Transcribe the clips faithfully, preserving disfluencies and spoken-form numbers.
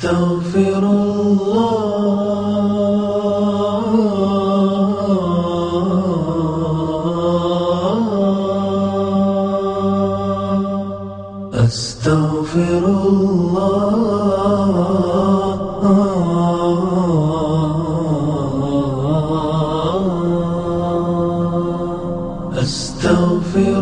أستغفر الله أستغفر الله أستغفر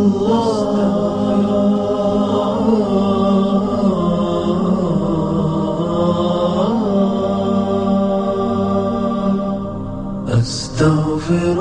الله أستغفر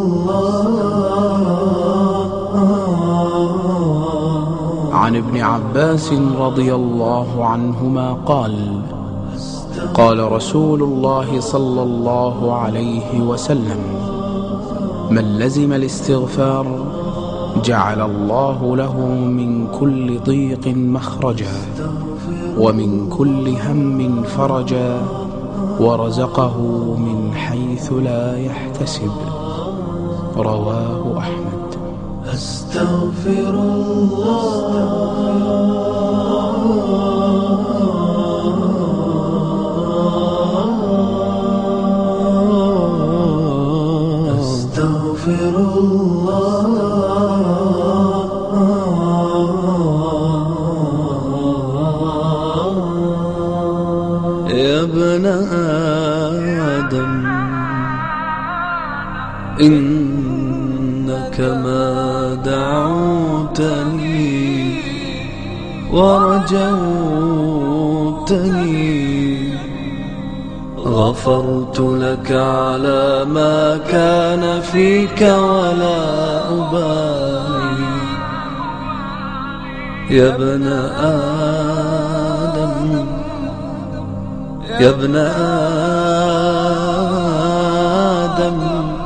الله. عن ابن عباس رضي الله عنهما قال: قال رسول الله صلى الله عليه وسلم: من لزم الاستغفار جعل الله له من كل ضيق مخرجا ومن كل هم فرجا ورزقه من حيث لا يحتسب. رواه أحمد. أستغفر الله أستغفر الله يا ابن آدم إنك ما دعوتني ورجوتني غفرت لك على ما كان فيك ولا أبالي. يا ابن آدم يا ابن آدم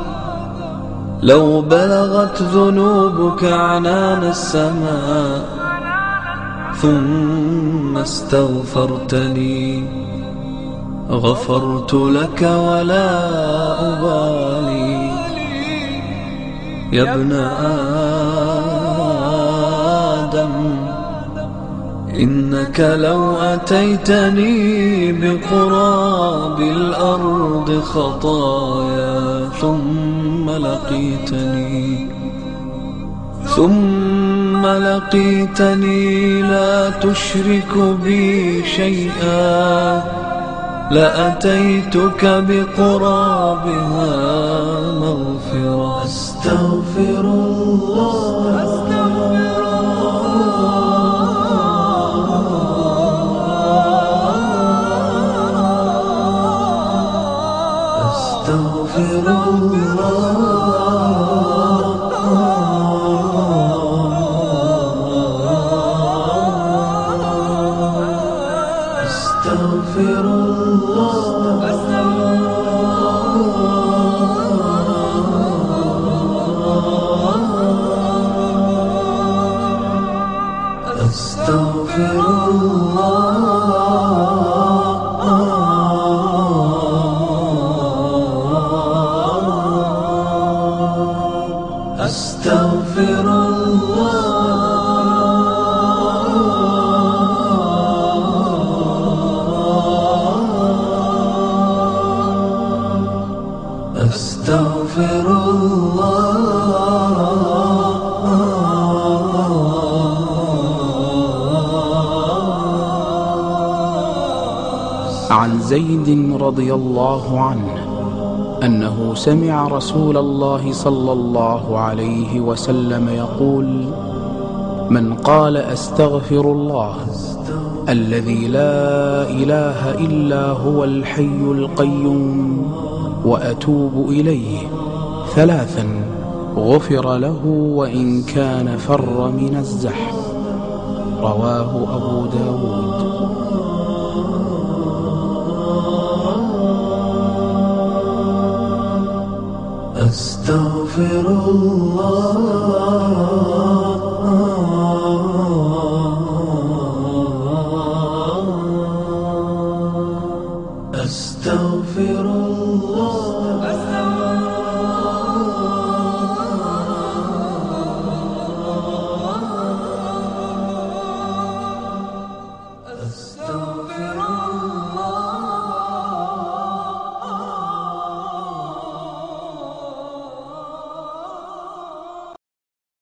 لو بلغت ذنوبك عنان السماء ثم استغفرتني غفرت لك ولا أبالي. يا ابن آدم إنك لو أتيتني بقراب الأرض خطايا ثم لقيتني ثم لقيتني لا تشرك بي شيئا لأتيتك بقرابها مغفرة. أستغفر الله أستغفر الله أستغفر الله أستغفر الله أستغفر الله أستغفر الله. عن زيد رضي الله عنه أنه سمع رسول الله صلى الله عليه وسلم يقول: من قال أستغفر الله الذي لا إله إلا هو الحي القيوم وأتوب إليه ثلاثا غفر له وإن كان فر من الزحف. رواه أبو داود. أستغفر الله أستغفر الله